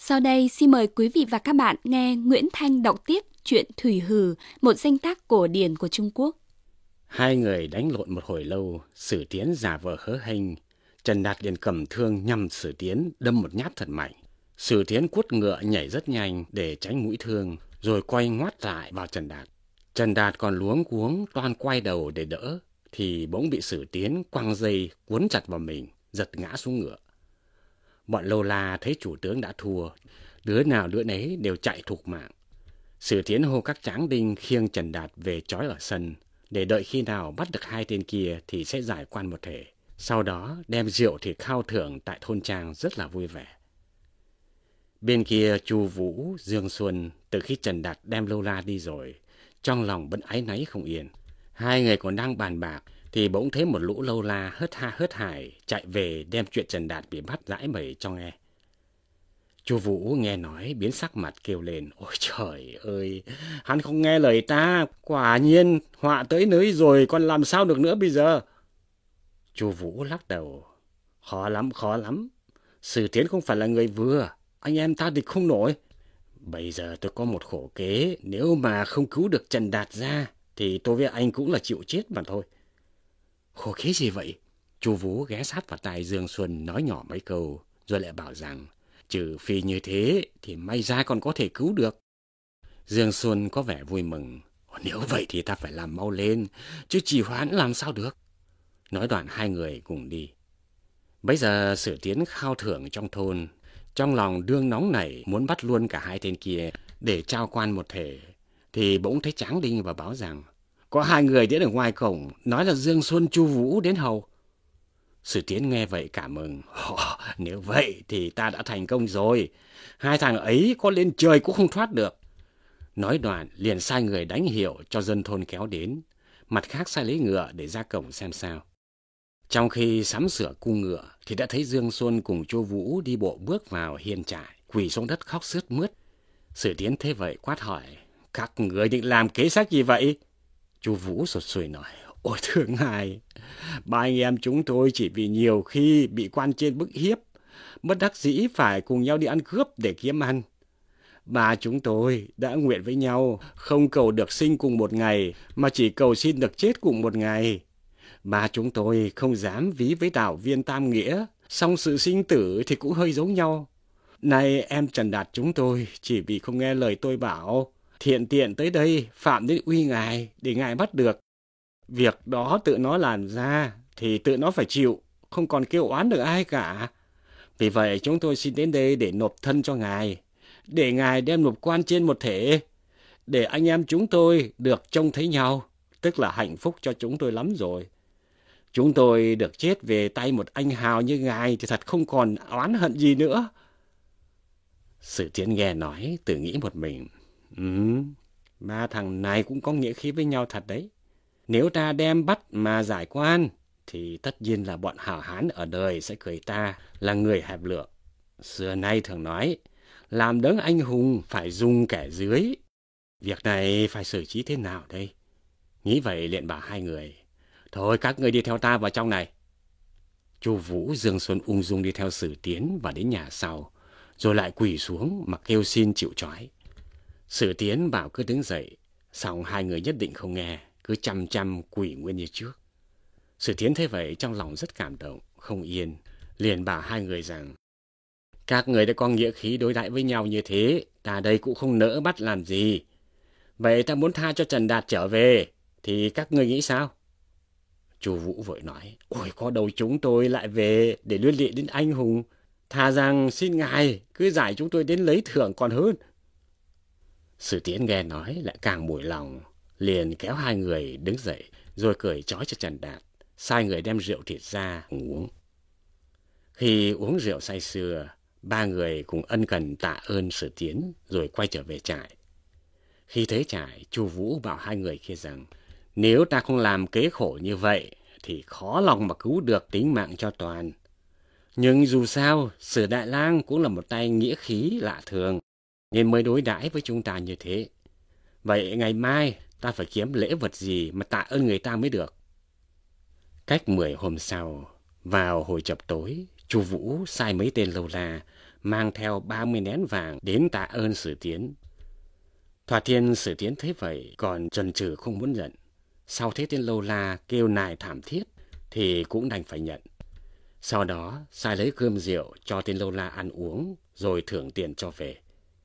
Sau đây xin mời quý vị và các bạn nghe Nguyễn Thanh đọc tiếp truyện Thủy Hử, một danh tác cổ điển của Trung Quốc. Hai người đánh lộn một hồi lâu, Sử Tiến giả vờ hớ hênh. Trần Đạt liền cầm thương nhằm Sử Tiến đâm một nhát thật mạnh. Sử Tiến quất ngựa nhảy rất nhanh để tránh mũi thương, rồi quay ngoắt lại vào Trần Đạt. Trần Đạt còn luống cuống toan quay đầu để đỡ, thì bỗng bị Sử Tiến quăng dây cuốn chặt vào mình, giật ngã xuống ngựa. Bọn Lâu La thấy chủ tướng đã thua, đứa nào đứa nấy đều chạy thục mạng. Sử Tiến hô các tráng đinh khiêng Trần Đạt về trói ở sân, để đợi khi nào bắt được hai tên kia thì sẽ giải quan một thể. Sau đó đem rượu thì khao thưởng tại thôn trang rất là vui vẻ. Bên kia Chu Vũ, Dương Xuân từ khi Trần Đạt đem Lâu La đi rồi, trong lòng vẫn áy náy không yên. Hai người còn đang bàn bạc thì bỗng thấy một lũ Lâu La hớt ha hớt hải chạy về đem chuyện Trần Đạt bị bắt giải bày cho nghe. Chu Vũ nghe nói biến sắc mặt kêu lên: "Ôi trời ơi, hắn không nghe lời ta, quả nhiên họa tới nơi rồi, còn làm sao được nữa bây giờ?" Chu Vũ lắc đầu: khó lắm. Sử Tiến không phải là người vừa, anh em ta địch không nổi. Bây giờ tôi có một khổ kế, nếu mà không cứu được Trần Đạt ra, thì tôi với anh cũng là chịu chết mà thôi." "Khổ kế gì vậy?" Chu Vũ ghé sát vào tai Dương Xuân nói nhỏ mấy câu, rồi lại bảo rằng trừ phi như thế thì may ra còn có thể cứu được. Dương Xuân có vẻ vui mừng: "Nếu vậy thì ta phải làm mau lên, chứ trì hoãn làm sao được." Nói đoạn hai người cùng đi. Bấy giờ Sử Tiến khao thưởng trong thôn, trong lòng đương nóng nảy muốn bắt luôn cả hai tên kia để trao quan một thể, thì bỗng thấy Tráng Đinh và báo rằng có hai người đến ở ngoài cổng, nói là Dương Xuân, Chu Vũ đến hầu. Sử Tiến nghe vậy cảm mừng: "Nếu vậy thì ta đã thành công rồi, hai thằng ấy có lên trời cũng không thoát được." Nói đoạn liền sai người đánh hiệu cho dân thôn kéo đến, mặt khác sai lấy ngựa để ra cổng xem sao. Trong khi sắm sửa cung ngựa thì đã thấy Dương Xuân cùng Chu Vũ đi bộ bước vào hiên trại, quỳ xuống đất khóc sướt mướt. Sử Tiến thế vậy quát hỏi: "Các người định làm kế sách gì vậy?" Chu Vũ sụt sùi nói: "Ôi thưa ngài, ba anh em chúng tôi chỉ vì nhiều khi bị quan trên bức hiếp, bất đắc dĩ phải cùng nhau đi ăn cướp để kiếm ăn. Ba chúng tôi đã nguyện với nhau không cầu được sinh cùng một ngày, mà chỉ cầu xin được chết cùng một ngày. Ba chúng tôi không dám ví với đạo viên tam nghĩa, song sự sinh tử thì cũng hơi giống nhau. Nay em Trần Đạt chúng tôi chỉ vì không nghe lời tôi bảo, thiện tiện tới đây phạm đến uy ngài để ngài bắt được. Việc đó tự nó làm ra thì tự nó phải chịu, không còn kêu oán được ai cả. Vì vậy chúng tôi xin đến đây để nộp thân cho ngài, để ngài đem nộp quan trên một thể, để anh em chúng tôi được trông thấy nhau, tức là hạnh phúc cho chúng tôi lắm rồi. Chúng tôi được chết về tay một anh hào như ngài thì thật không còn oán hận gì nữa." Sử Tiến nghe nói tự nghĩ một mình: ba thằng này cũng có nghĩa khí với nhau thật đấy. Nếu ta đem bắt mà giải quan thì tất nhiên là bọn hảo hán ở đời sẽ cười ta là người hẹp lượng. Xưa nay thường nói làm đấng anh hùng phải dùng kẻ dưới. Việc này phải xử trí thế nào đây? Nghĩ vậy liền bảo hai người: "Thôi các người đi theo ta vào trong này." Chu Vũ, Dương Xuân ung dung đi theo Sử Tiến vào đến nhà sau, rồi lại quỳ xuống mà kêu xin chịu trói. Sử Tiến bảo cứ đứng dậy, song hai người nhất định không nghe, cứ chăm chăm quỳ nguyên như trước. Sử Tiến thấy vậy trong lòng rất cảm động, không yên, liền bảo hai người rằng: "Các người đã có nghĩa khí đối đãi với nhau như thế, ta đây cũng không nỡ bắt làm gì. Vậy ta muốn tha cho Trần Đạt trở về, thì các ngươi nghĩ sao?" Chu Vũ vội nói: "Ôi, có đâu chúng tôi lại về để liên lụy đến anh hùng, thà rằng xin ngài cứ giải chúng tôi đến lấy thưởng còn hơn." Sử Tiến nghe nói lại càng mủi lòng, liền kéo hai người đứng dậy, rồi cởi trói cho Trần Đạt, sai người đem rượu thịt ra uống. Khi uống rượu say sưa, ba người cùng ân cần tạ ơn Sử Tiến, rồi quay trở về trại. Khi tới trại, Chu Vũ bảo hai người kia rằng: "Nếu ta không làm kế khổ như vậy thì khó lòng mà cứu được tính mạng cho Toàn. Nhưng dù sao, Sử Đại Lang cũng là một tay nghĩa khí lạ thường, nên mới đối đãi với chúng ta như thế. Vậy ngày mai ta phải kiếm lễ vật gì mà tạ ơn người ta mới được." Cách 10 hôm sau, vào hồi chập tối, Chu Vũ sai mấy tên Lâu La mang theo 30 nén vàng đến tạ ơn Sử Tiến. Thoạt tiên Sử Tiến thấy vậy còn chần chừ không muốn nhận. Sau thấy tên lâu la kêu nài thảm thiết thì cũng đành phải nhận. Sau đó sai lấy cơm rượu cho tên lâu la ăn uống rồi thưởng tiền cho về.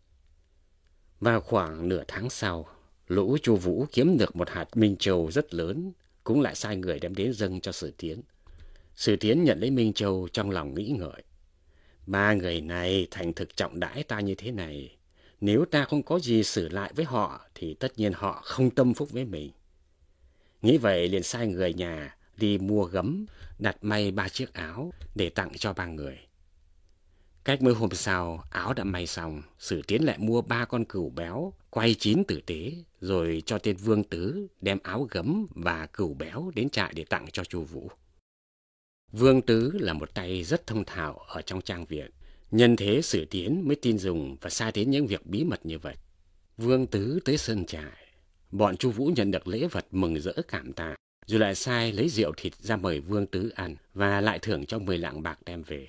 Vào khoảng nửa tháng sau, lũ Chu Vũ kiếm được một hạt minh châu rất lớn, cũng lại sai người đem đến dâng cho Sử Tiến. Sử Tiến nhận lấy minh châu trong lòng nghĩ ngợi. Ba người này thành thực trọng đãi ta như thế này, nếu ta không có gì xử lại với họ thì tất nhiên họ không tâm phúc với mình. Nghĩ vậy liền sai người nhà đi mua gấm, đặt may 3 chiếc áo để tặng cho 3 người. Cách mấy hôm sau, áo đã may xong, Sử Tiến lại mua 3 con cừu béo, quay chín tử tế, rồi cho tên Vương Tứ đem áo gấm và cừu béo đến trại để tặng cho Chu Vũ. Vương Tứ là một tay rất thông thạo ở trong trang viện, nhân thế Sử Tiến mới tin dùng và sai đến những việc bí mật như vậy. Vương Tứ tới sơn trại, bọn Chu Vũ nhận được lễ vật mừng rỡ cảm tạ, rồi lại sai lấy rượu thịt ra mời Vương Tứ ăn và lại thưởng cho 10 lạng bạc đem về.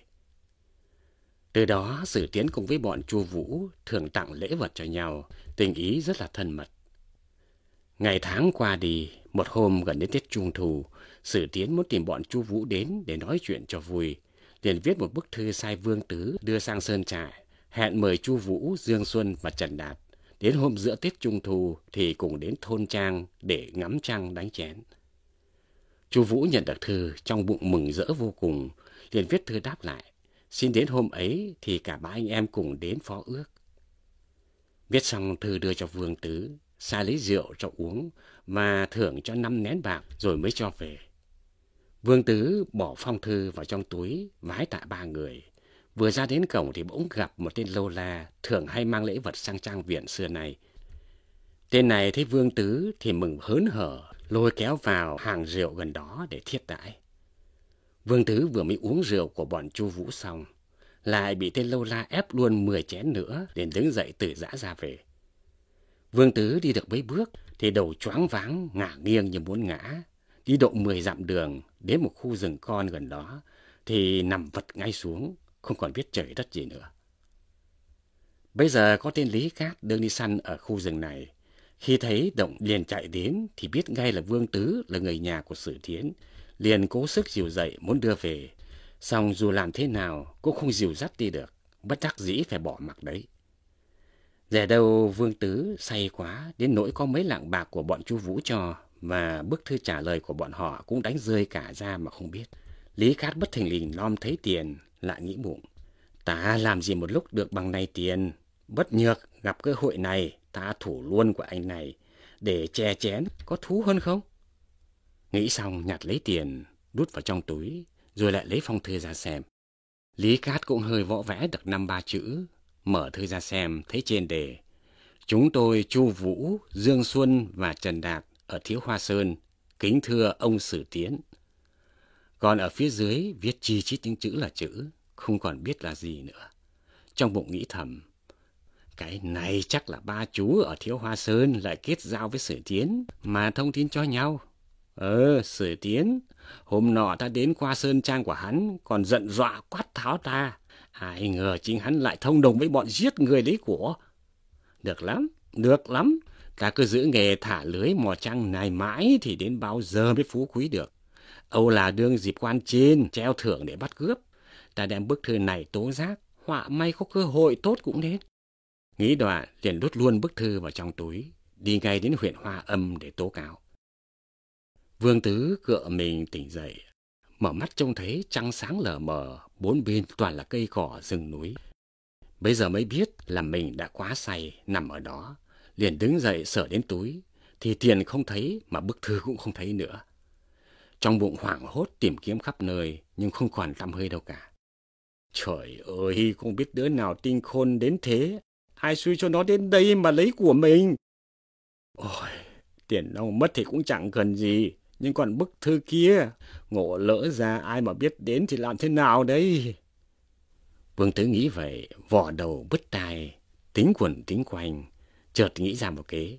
Từ đó Sử Tiến cùng với bọn Chu Vũ thường tặng lễ vật cho nhau, tình ý rất là thân mật. Ngày tháng qua đi, một hôm gần đến Tết Trung Thu, Sử Tiến muốn tìm bọn Chu Vũ đến để nói chuyện cho vui, liền viết một bức thư sai Vương Tứ đưa sang sơn trại, hẹn mời Chu Vũ, Dương Xuân và Trần Đạt đến hôm giữa Tết Trung Thu thì cùng đến thôn trang để ngắm trăng đánh chén. Chu Vũ nhận được thư trong bụng mừng rỡ vô cùng, liền viết thư đáp lại, xin đến hôm ấy thì cả 3 anh em cùng đến phó ước. Viết xong thư đưa cho Vương Tứ, sai lấy rượu cho uống và thưởng cho 5 nén bạc rồi mới cho về. Vương Tứ bỏ phong thư vào trong túi, vái tạ 3 người. Vừa ra đến cổng thì bỗng gặp một tên lâu la thường hay mang lễ vật sang trang viện xưa này. Tên này thấy Vương Tứ thì mừng hớn hở, lôi kéo vào hàng rượu gần đó để thiết đãi. Vương Tứ vừa mới uống rượu của bọn Chu Vũ xong, lại bị tên lâu la ép luôn 10 chén nữa, liền đứng dậy từ giã ra về. Vương Tứ đi được mấy bước thì đầu choáng váng, ngả nghiêng như muốn ngã. Đi độ 10 dặm đường đến một khu rừng con gần đó thì nằm vật ngay xuống, không còn biết trời đất gì nữa. Bây giờ có tên Lý Cát đang đi săn ở khu rừng này. Khi thấy động liền chạy đến thì biết ngay là Vương Tứ là người nhà của Sử Tiến, liền cố sức dìu dậy muốn đưa về. Xong dù làm thế nào cũng không dìu dắt đi được, bất đắc dĩ phải bỏ mặc đấy. Dè đâu Vương Tứ say quá đến nỗi có mấy lạng bạc của bọn Chu Vũ cho, mà bức thư trả lời của bọn họ cũng đánh rơi cả ra mà không biết. Lý Cát bất thình lình lom thấy tiền, lại nghĩ bụng, ta làm gì một lúc được bằng này tiền, bất nhược gặp cơ hội này ta thủ luôn của anh này để chè chén có thú hơn không? Nghĩ xong nhặt lấy tiền đút vào trong túi, rồi lại lấy phong thư ra xem. Lý Cát cũng hơi võ vẽ được 5-3 chữ, mở thư ra xem thấy trên đề: chúng tôi Chu Vũ, Dương Xuân và Trần Đạt ở Thiếu Hoa Sơn kính thưa ông Sử Tiến. Còn ở phía dưới viết chi chít những chữ là chữ, không còn biết là gì nữa. Trong bụng nghĩ thầm, cái này chắc là ba chú ở Thiếu Hoa Sơn lại kết giao với Sử Tiến mà thông tin cho nhau. Sử Tiến, hôm nọ ta đến qua sơn trang của hắn còn giận dọa quát tháo ta. Ai ngờ chính hắn lại thông đồng với bọn giết người lấy của. Được lắm, ta cứ giữ nghề thả lưới mò trăng này mãi thì đến bao giờ mới phú quý được. Âu là đương dịp quan trên treo thưởng để bắt cướp. Ta đem bức thư này tố giác, họa may có cơ hội tốt cũng đến. Nghĩ đoạn liền đút luôn bức thư vào trong túi, đi ngay đến huyện Hoa Âm để tố cáo. Vương Tứ cựa mình tỉnh dậy, mở mắt trông thấy trăng sáng lờ mờ, bốn bên toàn là cây cỏ rừng núi. Bây giờ mới biết là mình đã quá say nằm ở đó, liền đứng dậy sờ đến túi, thì tiền không thấy mà bức thư cũng không thấy nữa. Trong bụng hoảng hốt tìm kiếm khắp nơi nhưng không còn tăm hơi đâu cả. Trời ơi, không biết đứa nào tinh khôn đến thế, ai xui cho nó đến đây mà lấy của mình. Ôi, tiền đâu mất thì cũng chẳng cần gì, nhưng còn bức thư kia, ngộ lỡ ra ai mà biết đến thì làm thế nào đây? Vương Tứ nghĩ vậy, vò đầu bứt tai, tính quẩn tính quanh, chợt nghĩ ra một kế.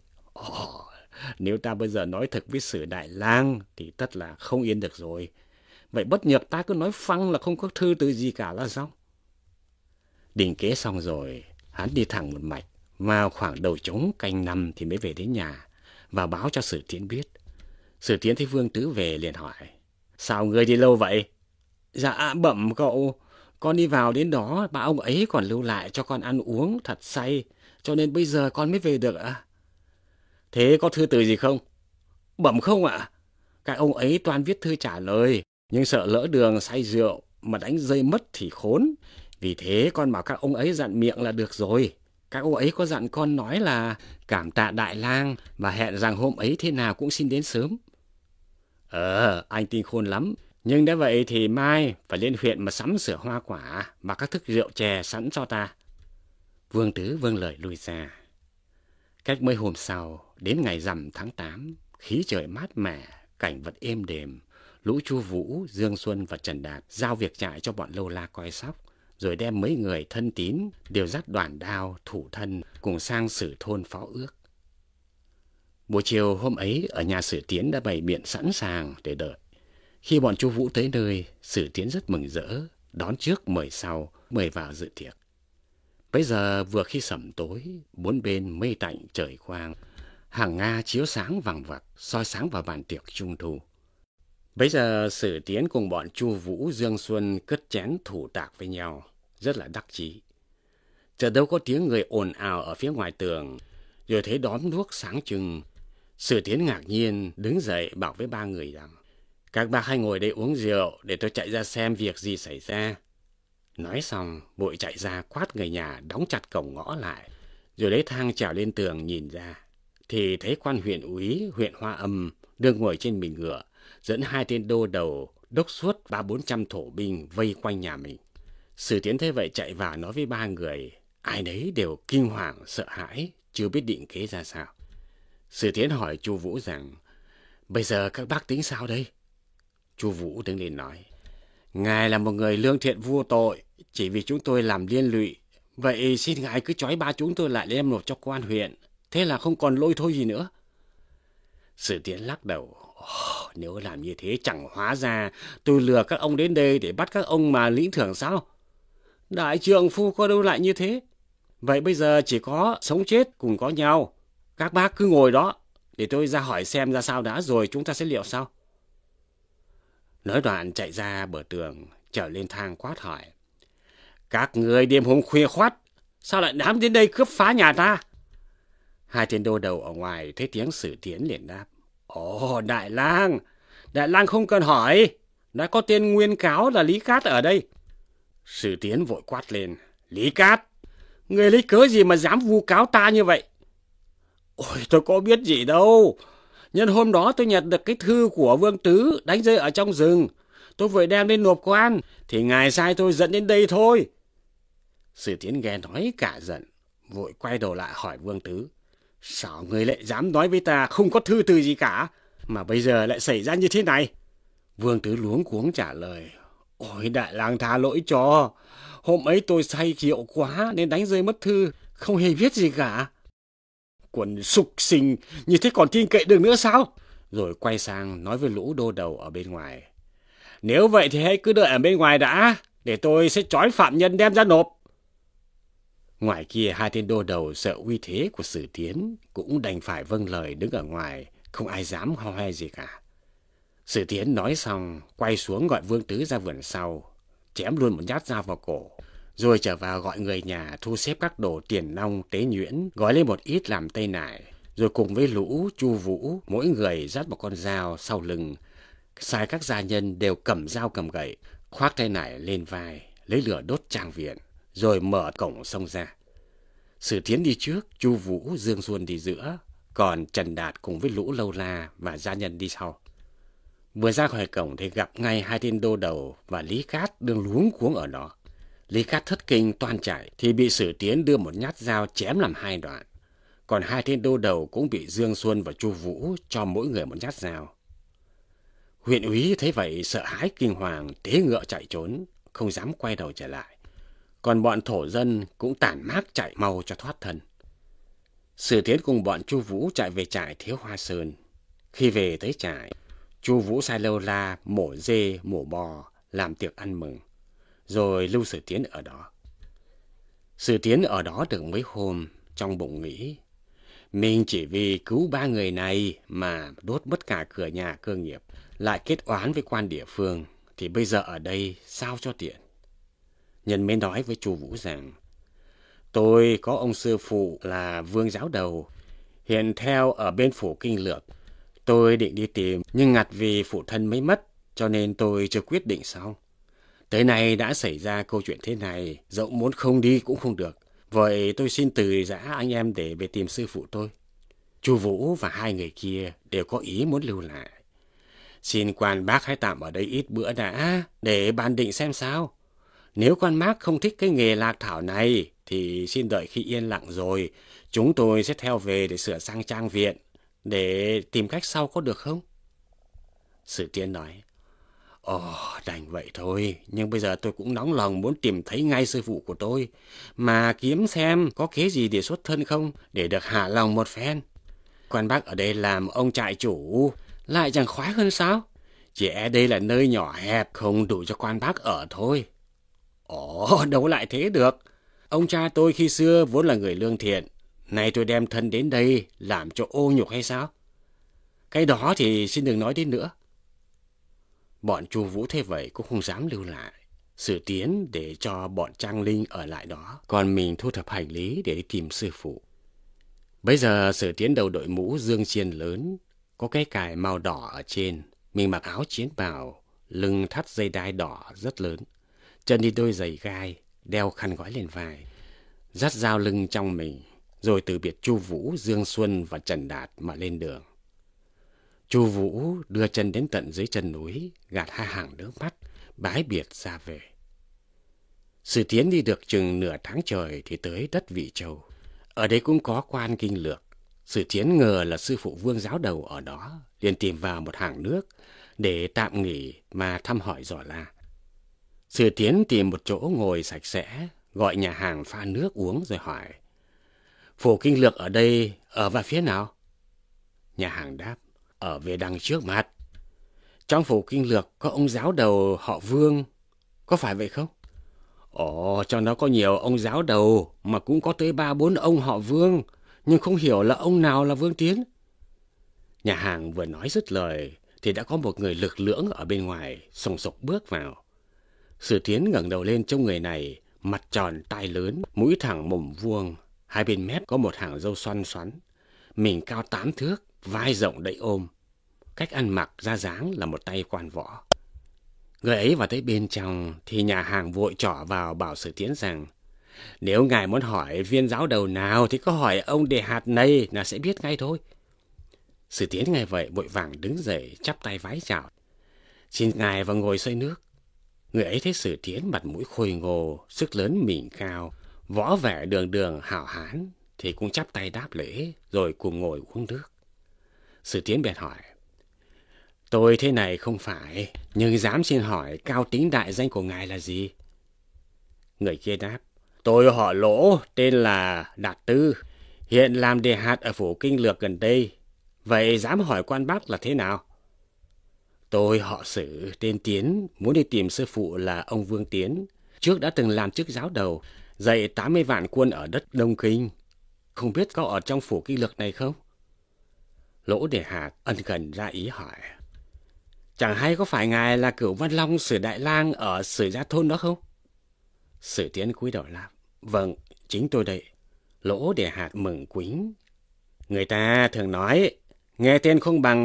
Nếu ta bây giờ nói thật với Sử Đại Lang thì tất là không yên được rồi. Vậy bất nhược ta cứ nói phăng là không có thư từ gì cả là xong. Định kế xong rồi, hắn đi thẳng một mạch, vào khoảng đầu trống canh 5 thì mới về đến nhà, và báo cho Sử Tiến biết. Sử Tiến thấy Vương Tứ về liền hỏi, sao ngươi đi lâu vậy? Dạ bẩm cậu, con đi vào đến đó, bà ông ấy còn lưu lại cho con ăn uống thật say, cho nên bây giờ con mới về được ạ. Thế có thư từ gì không? Bẩm không ạ. Các ông ấy toàn viết thư trả lời, nhưng sợ lỡ đường say rượu mà đánh rơi mất thì khốn. Vì thế con bảo các ông ấy dặn miệng là được rồi. Các ông ấy có dặn con nói là cảm tạ Đại Lang và hẹn rằng hôm ấy thế nào cũng xin đến sớm. Anh tin khôn lắm. Nhưng đã vậy thì mai phải lên huyện mà sắm sửa hoa quả và các thức rượu chè sẵn cho ta. Vương Tứ vâng lời lui ra. Cách mấy hôm sau, đến ngày rằm tháng 8, khí trời mát mẻ, cảnh vật êm đềm, lũ Chu Vũ, Dương Xuân và Trần Đạt giao việc trại cho bọn Lâu La coi sóc, rồi đem mấy người thân tín đều dắt đoàn đao, thủ thân cùng sang Sử thôn phó ước. Buổi chiều hôm ấy ở nhà Sử Tiến đã bày biện sẵn sàng để đợi. Khi bọn Chu Vũ tới nơi, Sử Tiến rất mừng rỡ, đón trước mời sau, mời vào dự tiệc. Bây giờ vừa khi sẩm tối, bốn bên mây tạnh trời quang, hàng Nga chiếu sáng vằng vặc, soi sáng vào bàn tiệc trung thu. Bây giờ Sử Tiến cùng bọn Chu Vũ, Dương Xuân cất chén thủ tạc với nhau, rất là đắc chí. Chợt đâu có tiếng người ồn ào ở phía ngoài tường, rồi thấy đóm đuốc sáng trưng. Sử Tiến ngạc nhiên đứng dậy bảo với ba người rằng, các bác hãy ngồi đây uống rượu để tôi chạy ra xem việc gì xảy ra. Nói xong, vội chạy ra quát người nhà đóng chặt cổng ngõ lại, rồi lấy thang trèo lên tường nhìn ra. Thì thấy quan huyện úy huyện Hoa Âm đang ngồi trên mình ngựa, dẫn hai tên đô đầu đốc suốt 300-400 thổ binh vây quanh nhà mình. Sử Tiến thấy vậy chạy vào nói với ba người, ai nấy đều kinh hoàng sợ hãi, chưa biết định kế ra sao. Sử Tiến hỏi Chu Vũ rằng, bây giờ các bác tính sao đây? Chu Vũ đứng lên nói, ngài là một người lương thiện vô tội, chỉ vì chúng tôi làm liên lụy. Vậy xin ngài cứ trói ba chúng tôi lại đem nộp cho quan huyện, thế là không còn lôi thôi gì nữa. Sử Tiến lắc đầu, nếu làm như thế chẳng hóa ra tôi lừa các ông đến đây để bắt các ông mà lĩnh thưởng sao? Đại trượng phu có đâu lại như thế. Vậy bây giờ chỉ có sống chết cùng có nhau. Các bác cứ ngồi đó, để tôi ra hỏi xem ra sao đã rồi chúng ta sẽ liệu sau. Nói đoạn chạy ra bờ tường, trở lên thang quát hỏi, các người đêm hôm khuya khoắt, sao lại dám đến đây cướp phá nhà ta? Hai tên đô đầu ở ngoài thấy tiếng Sử Tiến liền đáp, Đại Lang không cần hỏi, đã có tên nguyên cáo là Lý Cát ở đây. Sử Tiến vội quát lên, Lý Cát, người lấy cớ gì mà dám vu cáo ta như vậy? Ôi, tôi có biết gì đâu. Nhân hôm đó tôi nhận được cái thư của Vương Tứ đánh rơi ở trong rừng. Tôi vội đem lên nộp quan, thì ngài sai tôi dẫn đến đây thôi. Sử Tiến nghe nói cả giận, vội quay đầu lại hỏi Vương Tứ, sao người lại dám nói với ta không có thư từ gì cả, mà bây giờ lại xảy ra như thế này? Vương Tứ luống cuống trả lời, ôi Đại Lang tha lỗi cho. Hôm ấy tôi say rượu quá nên đánh rơi mất thư, không hề viết gì cả. Quần súc sinh như thế còn tin cậy được nữa sao? Rồi quay sang nói với lũ đô đầu ở bên ngoài, nếu vậy thì hãy cứ đợi ở bên ngoài đã, để tôi sẽ trói phạm nhân đem ra nộp. Ngoài kia hai tên đô đầu sợ uy thế của Sử Tiến cũng đành phải vâng lời đứng ở ngoài, không ai dám ho he gì cả. Sử Tiến nói xong quay xuống gọi Vương Tứ ra vườn sau, chém luôn một nhát dao vào cổ, rồi trở vào gọi người nhà thu xếp các đồ tiền nong tế nhuyễn, gói lên một ít làm tây nải, rồi cùng với lũ Chu Vũ mỗi người dắt một con dao sau lưng, sai các gia nhân đều cầm dao cầm gậy, khoác tây nải lên vai, lấy lửa đốt trang viện, rồi mở cổng xông ra. Sử Tiến đi trước, Chu Vũ, Dương Xuân đi giữa, còn Trần Đạt cùng với lũ Lâu La và gia nhân đi sau. Vừa ra khỏi cổng thì gặp ngay hai tên đô đầu và Lý Cát đang luống cuống ở đó. Lý Cát thất kinh toan chạy thì bị Sử Tiến đưa một nhát dao chém làm hai đoạn. Còn hai tên đô đầu cũng bị Dương Xuân và Chu Vũ cho mỗi người một nhát dao. Huyện úy thấy vậy sợ hãi kinh hoàng, tế ngựa chạy trốn, không dám quay đầu trở lại. Còn bọn thổ dân cũng tản mác chạy mau cho thoát thân. Sử Tiến cùng bọn Chu Vũ chạy về trại Thiếu Hoa Sơn. Khi về tới trại, Chu Vũ sai Lâu La mổ dê, mổ bò, làm tiệc ăn mừng, rồi lưu Sử Tiến ở đó. Sử Tiến ở đó được mấy hôm, trong bụng nghĩ, mình chỉ vì cứu 3 người này mà đốt mất cả cửa nhà cơ nghiệp, lại kết oán với quan địa phương, thì bây giờ ở đây sao cho tiện. Nhân mới nói với Chu Vũ rằng, tôi có ông sư phụ là Vương Giáo Đầu, hiện theo ở bên phủ Kinh Lược. Tôi định đi tìm, nhưng ngặt vì phụ thân mới mất, cho nên tôi chưa quyết định xong. Tới nay đã xảy ra câu chuyện thế này, dẫu muốn không đi cũng không được. Vậy tôi xin từ giã anh em để về tìm sư phụ tôi. Chu Vũ và 2 người kia đều có ý muốn lưu lại. Xin quan bác hãy tạm ở đây ít bữa đã, để bàn định xem sao. Nếu quan bác không thích cái nghề lạc thảo này, thì xin đợi khi yên lặng rồi, chúng tôi sẽ theo về để sửa sang trang viện, để tìm cách sau có được không? Sử Tiến nói, đành vậy thôi, nhưng bây giờ tôi cũng nóng lòng muốn tìm thấy ngay sư phụ của tôi, mà kiếm xem có kế gì để xuất thân không, để được hạ lòng một phen. Quan bác ở đây làm ông trại chủ, lại chẳng khoái hơn sao? Chỉ e đây là nơi nhỏ hẹp, không đủ cho quan bác ở thôi. Đâu lại thế được. Ông cha tôi khi xưa vốn là người lương thiện, nay tôi đem thân đến đây làm cho ô nhục hay sao? Cái đó thì xin đừng nói đến nữa. Bọn Chu Vũ thế vậy cũng không dám lưu lại. Sử Tiến để cho bọn Trang Linh ở lại đó, còn mình thu thập hành lý để đi tìm sư phụ. Bây giờ Sử Tiến đầu đội mũ dương chiên lớn, có cái cài màu đỏ ở trên, mình mặc áo chiến bào, lưng thắt dây đai đỏ rất lớn, chân đi đôi giày gai, đeo khăn gói lên vai, dắt dao lưng trong mình, rồi từ biệt Chu Vũ, Dương Xuân và Trần Đạt mà lên đường. Chu Vũ đưa chân đến tận dưới chân núi, gạt 2 hàng nước mắt, bái biệt ra về. Sử Tiến đi được chừng nửa tháng trời thì tới đất Vị Châu. Ở đây cũng có quan Kinh Lược. Sử Tiến ngờ là sư phụ Vương Giáo Đầu ở đó, liền tìm vào một hàng nước để tạm nghỉ mà thăm hỏi dò la. Sử Tiến tìm một chỗ ngồi sạch sẽ, gọi nhà hàng pha nước uống rồi hỏi, phủ Kinh Lược ở đây ở vào phía nào? Nhà hàng đáp, ở về đằng trước mặt. Trong phủ Kinh Lược có ông giáo đầu họ Vương, có phải vậy không? Trong đó có nhiều ông giáo đầu, mà cũng có tới 3-4 ông họ Vương, nhưng không hiểu là ông nào là Vương Tiến. Nhà hàng vừa nói dứt lời, thì đã có một người lực lưỡng ở bên ngoài, sồng sộc bước vào. Sử Tiến ngẩng đầu lên trông người này, mặt tròn tai lớn, mũi thẳng mồm vuông, 2 bên mép có một hàng râu xoăn xoắn, mình cao 8 thước, vai rộng đậy ôm. Cách ăn mặc ra dáng là một tay quan võ. Người ấy vào tới bên trong thì nhà hàng vội trỏ vào bảo Sử Tiến rằng, nếu ngài muốn hỏi viên giáo đầu nào thì có hỏi ông Đề Hạt này là sẽ biết ngay thôi. Sử Tiến nghe vậy vội vàng đứng dậy chắp tay vái chào, xin ngài vào ngồi xơi nước. Người ấy thấy Sử Tiến mặt mũi khôi ngô, sức lớn mình cao, võ vẻ đường đường hào hán, thì cũng chắp tay đáp lễ rồi cùng ngồi uống nước. Sử Tiến bèn hỏi, tôi thế này không phải, nhưng dám xin hỏi cao tính đại danh của ngài là gì? Người kia đáp, tôi họ Lỗ, tên là Đạt Tư, hiện làm đề hạt ở phủ Kinh Lược gần đây. Vậy dám hỏi quan bác là thế nào? Tôi họ Sử, tên Tiến, muốn đi tìm sư phụ là ông Vương Tiến. Trước đã từng làm chức giáo đầu, dạy 80 vạn quân ở đất Đông Kinh. Không biết có ở trong phủ Kinh Lược này không? Lỗ Đề Hạt ân cần ra ý hỏi, chẳng hay có phải ngài là Cửu Văn Long Sử Đại Lang ở Sử Gia Thôn đó không? Sử Tiến cúi đầu đáp, vâng, chính tôi đây. Lỗ Đề Hạt mừng quính. Người ta thường nói, nghe tên không bằng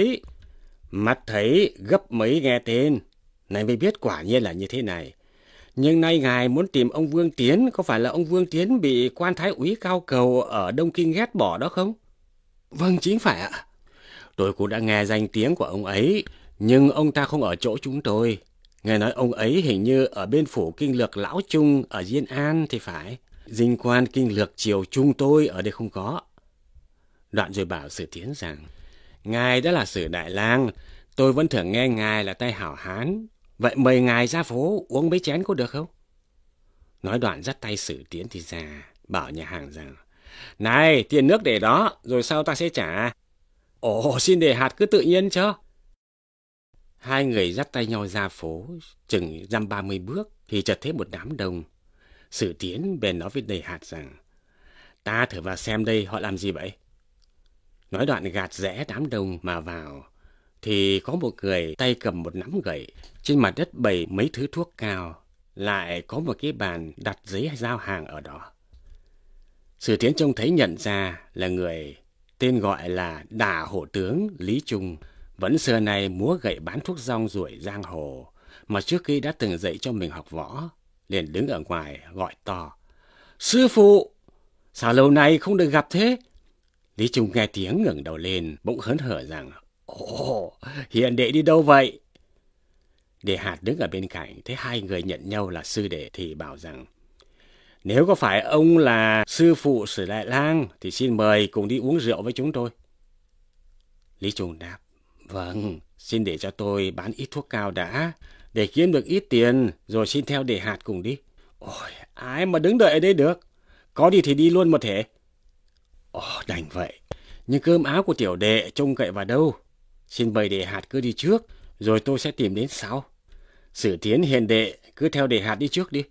mắt thấy gấp mấy nghe tên. Này mới biết quả nhiên là như thế này. Nhưng nay ngài muốn tìm ông Vương Tiến, có phải là ông Vương Tiến bị quan thái úy Cao Cầu ở Đông Kinh ghét bỏ đó không? Vâng, chính phải ạ. Tôi cũng đã nghe danh tiếng của ông ấy, nhưng ông ta không ở chỗ chúng tôi. Nghe nói ông ấy hình như ở bên phủ Kinh Lược Lão Trung ở Diên An thì phải. Dinh quan Kinh Lược triều Trung tôi ở đây không có. Đoạn rồi bảo Sử Tiến rằng, ngài đã là Sử Đại Lang, tôi vẫn thường nghe ngài là tay hảo hán. Vậy mời ngài ra phố uống mấy chén có được không? Nói đoạn dắt tay Sử Tiến thì ra, bảo nhà hàng rằng, này, tiền nước để đó, rồi sau ta sẽ trả. Xin Đề Hạt cứ tự nhiên cho. 2 người dắt tay nhau ra phố, chừng 30 bước thì chợt thấy một đám đông. Sử Tiến bèn nói với Đề Hạt rằng, ta thử vào xem đây họ làm gì vậy. Nói đoạn gạt rẽ đám đông mà vào, thì có một người tay cầm một nắm gậy, trên mặt đất bày mấy thứ thuốc cao, lại có một cái bàn đặt giấy giao hàng ở đó. Sử Tiến trông thấy nhận ra là người tên gọi là Đả Hổ Tướng Lý Trung, vẫn xưa nay múa gậy bán thuốc rong ruổi giang hồ, mà trước khi đã từng dạy cho mình học võ, liền đứng ở ngoài gọi to, sư phụ, sao lâu nay không được gặp thế? Lý Trung nghe tiếng ngẩng đầu lên, bỗng hớn hở rằng, ồ, hiền đệ đi đâu vậy? Đề Hạt đứng ở bên cạnh, thấy hai người nhận nhau là sư đệ thì bảo rằng, nếu có phải ông là sư phụ Sử Đại Lang thì xin mời cùng đi uống rượu với chúng tôi. Lý Trung đáp, vâng, xin để cho tôi bán ít thuốc cao đã, để kiếm được ít tiền, rồi xin theo Đề Hạt cùng đi. Ôi, ai mà đứng đợi ở đây được, có đi thì đi luôn một thể. Ồ, đành vậy, nhưng cơm áo của tiểu đệ trông cậy vào đâu. Xin mời Đề Hạt cứ đi trước, rồi tôi sẽ tìm đến sau. Sử Tiến hiền đệ, cứ theo Đề Hạt đi trước đi.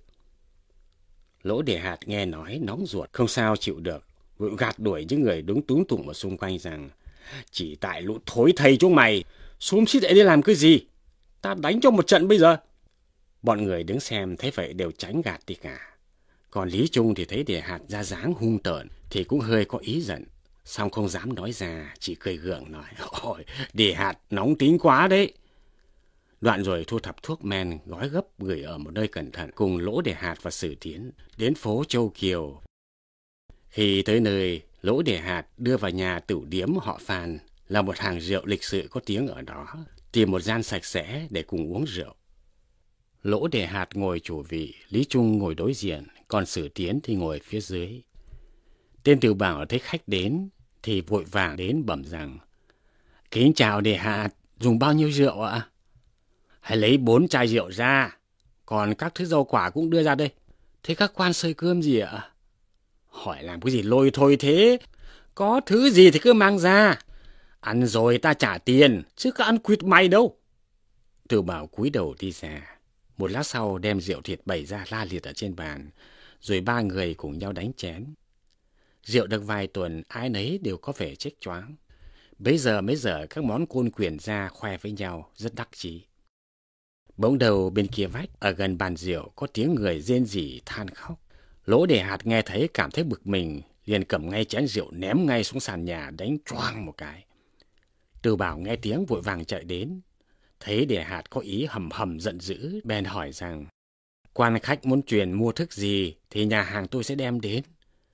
Lỗ Đề Hạt nghe nói nóng ruột, không sao chịu được, vội gạt đuổi những người đứng túm tụng ở xung quanh rằng, chỉ tại lũ thối thầy chúng mày, xúm xít lại đi làm cái gì? Ta đánh cho một trận bây giờ. Bọn người đứng xem thấy vậy đều tránh gạt đi cả. Còn Lý Trung thì thấy Đề Hạt ra dáng hung tợn thì cũng hơi có ý giận, song không dám nói ra, chỉ cười gượng nói, ôi, Đề Hạt nóng tính quá đấy. Đoạn rồi thu thập thuốc men, gói gấp gửi ở một nơi cẩn thận, cùng Lỗ Đề Hạt và Sử Tiến đến phố Châu Kiều. Khi tới nơi, Lỗ Đề Hạt đưa vào nhà tửu điếm họ Phan, là một hàng rượu lịch sự có tiếng ở đó, tìm một gian sạch sẽ để cùng uống rượu. Lỗ Đề Hạt ngồi chủ vị, Lý Trung ngồi đối diện, còn Sử Tiến thì ngồi phía dưới. Tên Từ Bảo thấy khách đến thì vội vàng đến bẩm rằng, kính chào Đề Hạt, dùng bao nhiêu rượu ạ? Hãy lấy 4 chai rượu ra, còn các thứ rau quả cũng đưa ra đây. Thế các quan xơi cơm gì ạ? Hỏi làm cái gì lôi thôi thế? Có thứ gì thì cứ mang ra. Ăn rồi ta trả tiền, chứ có ăn quỵt mày đâu. Từ Bảo cúi đầu đi ra. Một lát sau đem rượu thịt bày ra la liệt ở trên bàn, rồi ba người cùng nhau đánh chén. Rượu được vài tuần, ai nấy đều có vẻ chếch choáng. Bây giờ các món côn quyền ra khoe với nhau, rất đắc chí. Bỗng đầu bên kia vách, ở gần bàn rượu, có tiếng người rên rỉ than khóc. Lỗ Đề Hạt nghe thấy cảm thấy bực mình, liền cầm ngay chén rượu ném ngay xuống sàn nhà, đánh choang một cái. Từ Bảo nghe tiếng vội vàng chạy đến, thấy Đề Hạt có ý hầm hầm giận dữ, bèn hỏi rằng, quan khách muốn truyền mua thức gì thì nhà hàng tôi sẽ đem đến.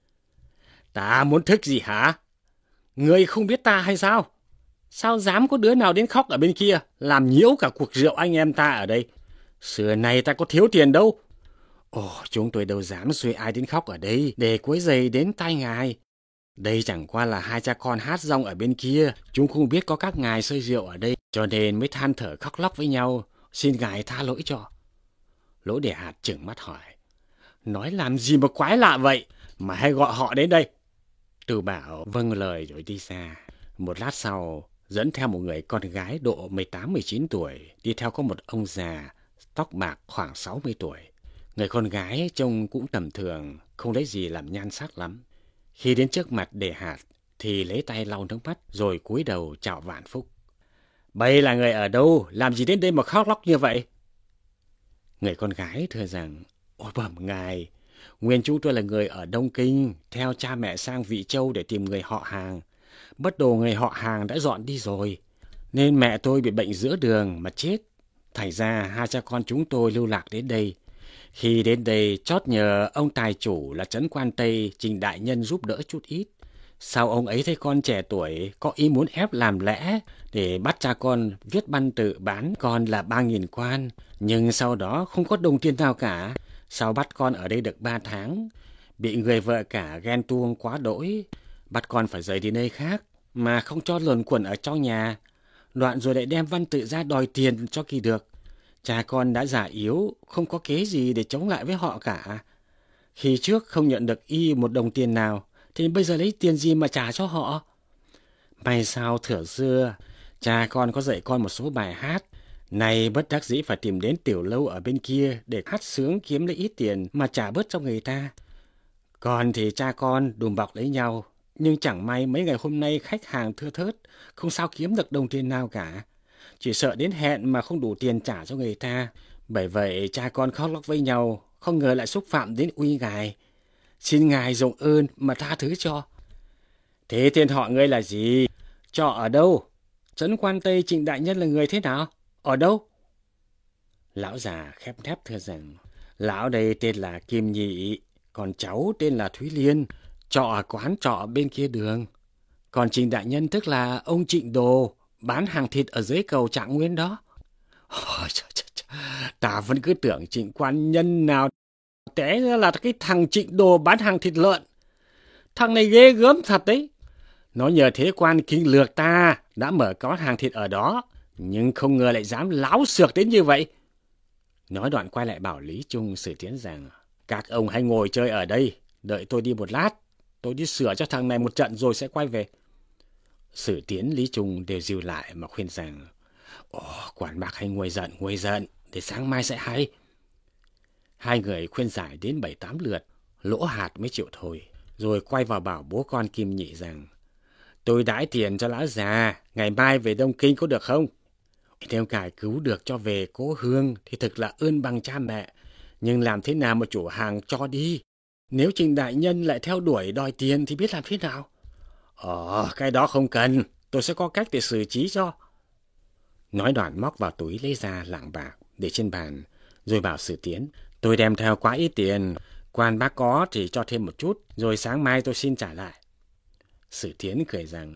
Ta muốn thức gì hả? Người không biết ta hay sao? Sao dám có đứa nào đến khóc ở bên kia, làm nhiễu cả cuộc rượu anh em ta ở đây? Xưa này ta có thiếu tiền đâu. Ồ, chúng tôi đâu dám xuôi ai đến khóc ở đây để quấy rầy đến tai ngài. Đây chẳng qua là hai cha con hát rong ở bên kia, chúng không biết có các ngài xơi rượu ở đây, cho nên mới than thở khóc lóc với nhau, xin ngài tha lỗi cho. Lỗ Đề Hạt trừng mắt hỏi, nói làm gì mà quái lạ vậy, mà hay gọi họ đến đây? Từ Bảo vâng lời rồi đi xa. Một lát sau, dẫn theo một người con gái độ 18-19 tuổi, đi theo có một ông già, tóc bạc khoảng 60 tuổi. Người con gái trông cũng tầm thường, không lấy gì làm nhan sắc lắm. Khi đến trước mặt Đề Hạt, thì lấy tay lau nước mắt, rồi cúi đầu chào vạn phúc. Bây là người ở đâu, làm gì đến đây mà khóc lóc như vậy? Người con gái thưa rằng, ôi bẩm ngài, nguyên chúng tôi là người ở Đông Kinh, theo cha mẹ sang Vị Châu để tìm người họ hàng. Bất đồ người họ hàng đã dọn đi rồi, nên mẹ tôi bị bệnh giữa đường mà chết. Thành ra hai cha con chúng tôi lưu lạc đến đây. Khi đến đây chót nhờ ông tài chủ là Trấn Quan Tây trình đại nhân giúp đỡ chút ít. Sau ông ấy thấy con trẻ tuổi có ý muốn ép làm lẽ để bắt cha con viết văn tự bán con là 3.000 quan. Nhưng sau đó không có đồng tiền nào cả. Sau bắt con ở đây được 3 tháng, bị người vợ cả ghen tuông quá đỗi, bắt con phải rời đi nơi khác mà không cho luẩn quẩn ở trong nhà. Đoạn rồi lại đem văn tự ra đòi tiền cho kỳ được. Cha con đã già yếu, không có kế gì để chống lại với họ cả. Khi trước không nhận được y một đồng tiền nào, thì bây giờ lấy tiền gì mà trả cho họ? May sao thửa xưa, cha con có dạy con một số bài hát, Này bất đắc dĩ phải tìm đến tiểu lâu ở bên kia để hát sướng kiếm lấy ít tiền mà trả bớt cho người ta. Còn thì cha con đùm bọc lấy nhau, nhưng chẳng may mấy ngày hôm nay khách hàng thưa thớt, không sao kiếm được đồng tiền nào cả. Chỉ sợ đến hẹn mà không đủ tiền trả cho người ta. Bởi vậy cha con khóc lóc với nhau, không ngờ lại xúc phạm đến uy ngài. Xin ngài rộng ơn mà tha thứ cho. Thế tên họ ngươi là gì? Trọ ở đâu? Trấn Quan Tây Trịnh đại nhân là người thế nào? Ở đâu? Lão già khép nép thưa rằng, lão đây tên là Kim Nhị, còn cháu tên là Thúy Liên, trọ ở quán trọ bên kia đường. Còn Trịnh đại nhân tức là ông Trịnh Đồ, bán hàng thịt ở dưới cầu Trạng Nguyên đó. Ôi, ta vẫn cứ tưởng Trịnh quan nhân nào té ra là cái thằng Trịnh Đồ bán hàng thịt lợn. Thằng này ghê gớm thật đấy. Nó nhờ thế quan kinh lược ta đã mở có hàng thịt ở đó, nhưng không ngờ lại dám láo xược đến như vậy. Nói đoạn quay lại bảo Lý Trung Sử Tiến rằng, các ông hãy ngồi chơi ở đây, đợi tôi đi một lát. Tôi đi sửa cho thằng này một trận rồi sẽ quay về. Sử Tiến, Lý Trung đều dìu lại mà khuyên rằng, quản bạc hãy nguôi giận, để sáng mai sẽ hay. Hai người khuyên giải đến 7-8 lượt, lỗ hạt mới chịu thôi. Rồi quay vào bảo bố con Kim Nhị rằng, tôi đãi tiền cho lão già, ngày mai về Đông Kinh có được không? Nếu ngài cứu được cho về cố hương thì thực là ơn bằng cha mẹ, nhưng làm thế nào mà chủ hàng cho đi? Nếu Trình đại nhân lại theo đuổi đòi tiền thì biết làm thế nào? Cái đó không cần, tôi sẽ có cách để xử trí cho. Nói đoạn móc vào túi lấy ra lạng bạc để trên bàn, rồi bảo Sử Tiến, tôi đem theo quá ít tiền, quan bác có thì cho thêm một chút, rồi sáng mai tôi xin trả lại. Sử Tiến cười rằng,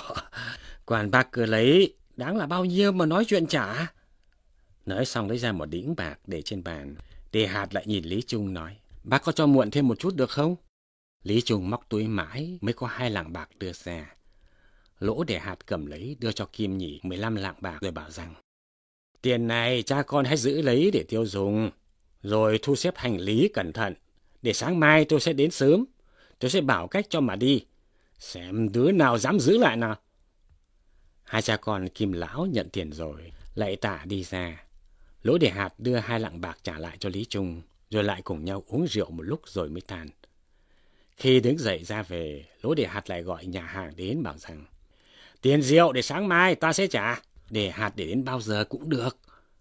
quan bác cứ lấy, đáng là bao nhiêu mà nói chuyện trả. Nói xong lấy ra một đĩnh bạc để trên bàn, Đề Hạt lại nhìn Lý Trung nói, bác có cho muộn thêm một chút được không? Lý Trung móc túi mãi mới có 2 lạng bạc đưa ra. Lỗ Đề Hạt cầm lấy đưa cho Kim Nhị 15 lạng bạc rồi bảo rằng, tiền này cha con hãy giữ lấy để tiêu dùng, rồi thu xếp hành lý cẩn thận, để sáng mai tôi sẽ đến sớm, tôi sẽ bảo cách cho mà đi, xem đứa nào dám giữ lại nào. Hai cha con Kim lão nhận tiền rồi, lại tạ đi ra. Lỗ Đề Hạt đưa 2 lạng bạc trả lại cho Lý Trung, rồi lại cùng nhau uống rượu một lúc rồi mới tan. Khi đứng dậy ra về, Lỗ Đề Hạt lại gọi nhà hàng đến bảo rằng, tiền rượu để sáng mai ta sẽ trả, Đề Hạt để đến bao giờ cũng được.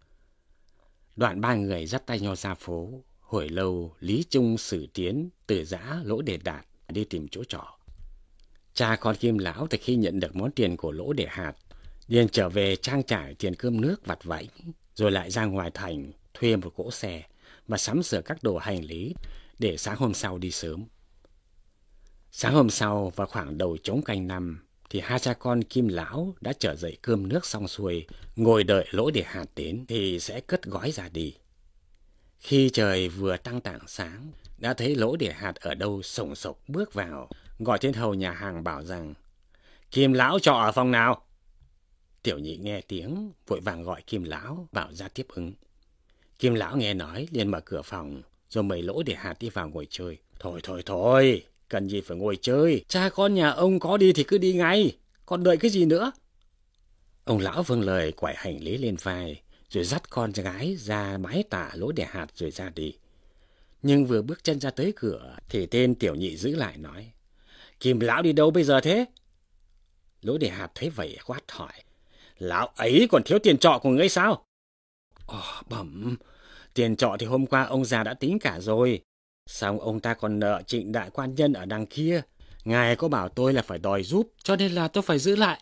Đoạn 3 người dắt tay nhau ra phố. Hồi lâu, Lý Trung, Sử Tiến, Từ Giã, Lỗ Đề Đạt đi tìm chỗ trọ. Cha con Kim lão từ khi nhận được món tiền của Lỗ Đề Hạt, liền trở về trang trải tiền cơm nước vặt vãnh, rồi lại ra ngoài thành thuê một cỗ xe và sắm sửa các đồ hành lý để sáng hôm sau đi sớm. Sáng hôm sau vào khoảng đầu trống canh năm thì hai cha con Kim lão đã trở dậy cơm nước xong xuôi, ngồi đợi Lỗ Đề Hạt đến thì sẽ cất gói ra đi. Khi trời vừa tăng tảng sáng, đã thấy Lỗ Đề Hạt ở đâu sổng sộc bước vào, gọi tên hầu nhà hàng bảo rằng, Kim lão trọ ở phòng nào? Tiểu Nhị nghe tiếng, vội vàng gọi Kim lão bảo ra tiếp ứng. Kim lão nghe nói liền mở cửa phòng, rồi mời Lỗ Đề Hạt đi vào ngồi chơi. Thôi, cần gì phải ngồi chơi, cha con nhà ông có đi thì cứ đi ngay, còn đợi cái gì nữa? Ông lão vâng lời quải hành lý lên vai, rồi dắt con gái ra bái tạ Lỗ Đề Hạt rồi ra đi. Nhưng vừa bước chân ra tới cửa thì tên Tiểu Nhị giữ lại nói, Kim lão đi đâu bây giờ thế? Lỗ Đề Hạt thấy vậy quát hỏi, lão ấy còn thiếu tiền trọ của ngươi sao? Bẩm, tiền trọ thì hôm qua ông già đã tính cả rồi, xong ông ta còn nợ Trịnh đại quan nhân ở đằng kia, ngài có bảo tôi là phải đòi giúp, cho nên là tôi phải giữ lại.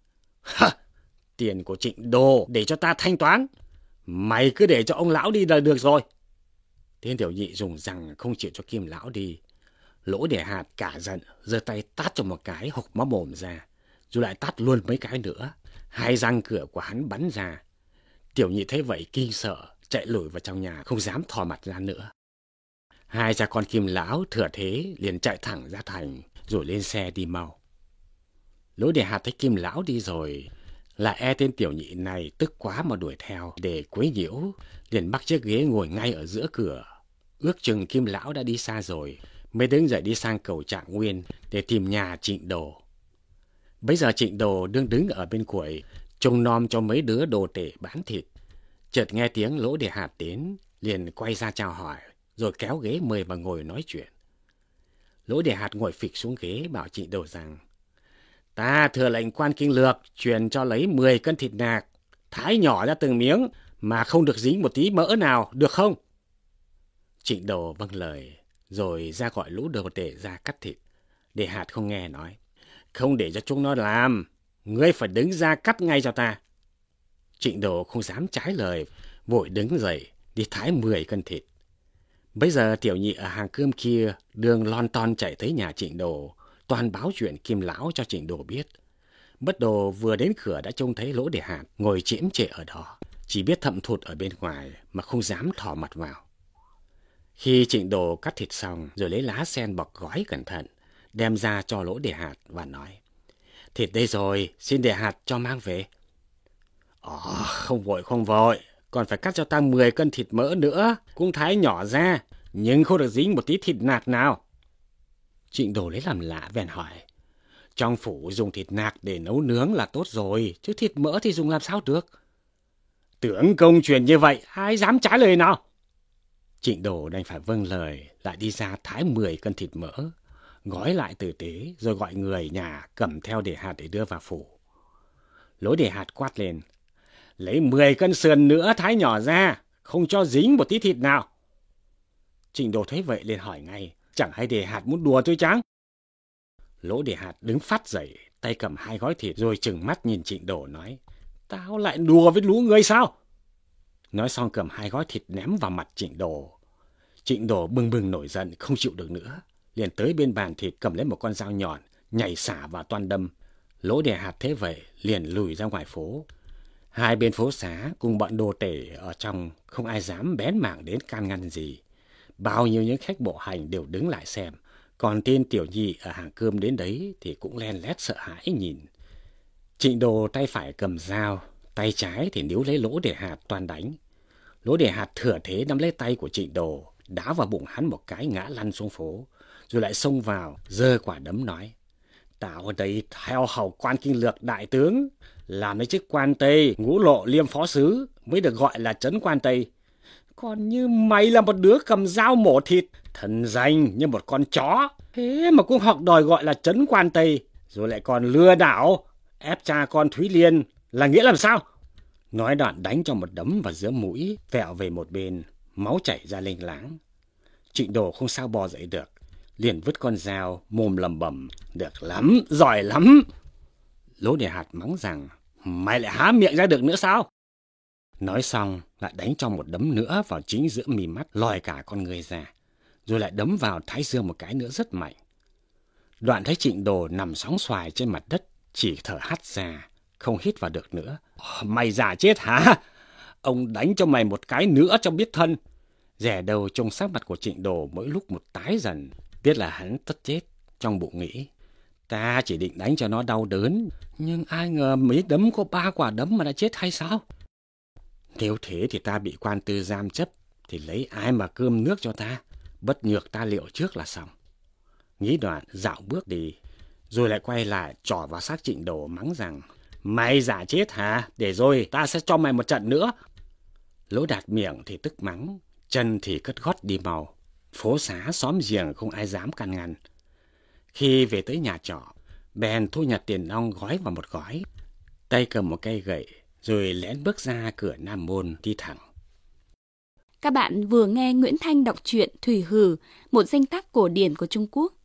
Tiền của Trịnh Đồ để cho ta thanh toán, mày cứ để cho ông lão đi là được rồi. Tên Tiểu Nhị dùng rằng không chịu cho Kim lão đi. Lỗ Đề Hạt cả giận, giơ tay tát cho một cái hộc máu mồm ra, rồi lại tát luôn mấy cái nữa. 2 răng cửa của hắn bắn ra. Tiểu Nhị thấy vậy kinh sợ, chạy lủi vào trong nhà, không dám thò mặt ra nữa. Hai cha con Kim lão thừa thế liền chạy thẳng ra thành, rồi lên xe đi mau. Lỗ Đề Hạt thấy Kim lão đi rồi, lại tên Tiểu Nhị này tức quá mà đuổi theo để quấy nhiễu, liền bắt chiếc ghế ngồi ngay ở giữa cửa. Ước chừng Kim lão đã đi xa rồi, mới đứng dậy đi sang cầu Trạng Nguyên để tìm nhà Trịnh Đồ. Bấy giờ Trịnh Đồ đứng ở bên quầy, trông nom cho mấy đứa đồ tể bán thịt. Chợt nghe tiếng Lỗ Đề Hạt đến, liền quay ra chào hỏi, rồi kéo ghế mời vào ngồi nói chuyện. Lỗ Đề Hạt ngồi phịch xuống ghế bảo Trịnh Đồ rằng: ta thừa lệnh quan kinh lược truyền cho lấy 10 cân thịt nạc, thái nhỏ ra từng miếng mà không được dính một tí mỡ nào, được không? Trịnh Đồ vâng lời, rồi ra gọi Lỗ Đồ Tể ra cắt thịt. Đề Hạt không nghe, nói: không để cho chúng nó làm, ngươi phải đứng ra cắt ngay cho ta. Trịnh Đồ không dám trái lời, vội đứng dậy đi thái 10 cân thịt. Bây giờ tiểu nhị ở hàng cơm kia đường lon ton chạy tới nhà Trịnh Đồ, toàn báo chuyện Kim lão cho Trịnh Đồ biết. Bất đồ vừa đến cửa đã trông thấy Lỗ Đề Hạt ngồi chễm chệ ở đó, chỉ biết thậm thụt ở bên ngoài mà không dám thò mặt vào. Khi Trịnh Đồ cắt thịt xong rồi lấy lá sen bọc gói cẩn thận, đem ra cho Lỗ Đề Hạt và nói: thịt đây rồi, xin Đề Hạt cho mang về. Không vội, còn phải cắt cho ta 10 cân thịt mỡ nữa, cũng thái nhỏ ra, nhưng không được dính một tí thịt nạc nào. Trịnh Đồ lấy làm lạ bèn hỏi: trong phủ dùng thịt nạc để nấu nướng là tốt rồi, chứ thịt mỡ thì dùng làm sao được? Tưởng công truyền như vậy, ai dám trái lời nào? Trịnh Đồ đành phải vâng lời, lại đi ra thái 10 cân thịt mỡ, gói lại tử tế, rồi gọi người nhà cầm theo Đề Hạt để đưa vào phủ. Lỗ Đề Hạt quát lên: lấy 10 cân sườn nữa thái nhỏ ra, không cho dính một tí thịt nào. Trịnh Đồ thấy vậy liền hỏi ngay: chẳng hay Đề Hạt muốn đùa tôi chăng? Lỗ Đề Hạt đứng phắt dậy, tay cầm 2 gói thịt rồi trừng mắt nhìn Trịnh Đồ nói: tao lại đùa với lũ ngươi sao? Nói xong cầm 2 gói thịt ném vào mặt Trịnh Đồ. Trịnh Đồ bừng bừng nổi giận, không chịu được nữa, liền tới bên bàn thịt cầm lấy một con dao nhọn, nhảy xả vào toan đâm. Lỗ Đề Hạt thế vậy liền lùi ra ngoài phố. Hai bên phố xá cùng bọn đồ tể ở trong không ai dám bén mảng đến can ngăn gì. Bao nhiêu những khách bộ hành đều đứng lại xem, còn tên tiểu nhị ở hàng cơm đến đấy thì cũng len lét sợ hãi nhìn. Trịnh Đồ tay phải cầm dao, tay trái thì níu lấy Lỗ Đề Hạt toan đánh. Lỗ Đề Hạt thừa thế nắm lấy tay của Trịnh Đồ, đá vào bụng hắn một cái ngã lăn xuống phố, rồi lại xông vào giơ quả đấm nói: tao ở đây theo hầu quan kinh lược đại tướng, làm lấy chức quan Tây Ngũ Lộ Liêm phó sứ mới được gọi là trấn quan Tây. Còn như mày là một đứa cầm dao mổ thịt, thần danh như một con chó, thế mà cũng học đòi gọi là trấn quan Tây, rồi lại còn lừa đảo ép cha con Thúy Liên, là nghĩa làm sao? Nói đoạn đánh cho một đấm vào giữa mũi, vẹo về một bên, máu chảy ra lênh láng. Trịnh Đồ không sao bò dậy được, liền vứt con dao, mồm lầm bầm: được lắm, giỏi lắm. Lỗ Đề Hạt mắng rằng: mày lại há miệng ra được nữa sao? Nói xong lại đánh cho một đấm nữa vào chính giữa mí mắt, lòi cả con người ra, rồi lại đấm vào thái dương một cái nữa rất mạnh. Đoạn thấy Trịnh Đồ nằm sóng xoài trên mặt đất, chỉ thở hắt ra, không hít vào được nữa. Mày giả chết hả? Ông đánh cho mày một cái nữa cho biết thân. Dè đầu trông sắc mặt của Trịnh Đồ mỗi lúc một tái dần, biết là hắn tất chết. Trong bụng nghĩ: ta chỉ định đánh cho nó đau đớn, nhưng ai ngờ mấy đấm có 3 quả đấm mà đã chết hay sao? Nếu thế thì ta bị quan tư giam chấp, thì lấy ai mà cơm nước cho ta? Bất nhược ta liệu trước là xong. Nghĩ đoạn dạo bước đi, rồi lại quay lại trỏ vào xác Trịnh Đồ mắng rằng: mày giả chết hả? Để rồi ta sẽ cho mày một trận nữa. Lỗ Đạt miệng thì tức mắng, chân thì cất gót đi mau. Phố xá xóm giềng không ai dám can ngăn. Khi về tới nhà trọ, bèn thu nhặt tiền ong gói vào một gói, tay cầm một cây gậy, rồi lén bước ra cửa Nam Môn đi thẳng. Các bạn vừa nghe Nguyễn Thanh đọc truyện Thủy Hử, một danh tác cổ điển của Trung Quốc.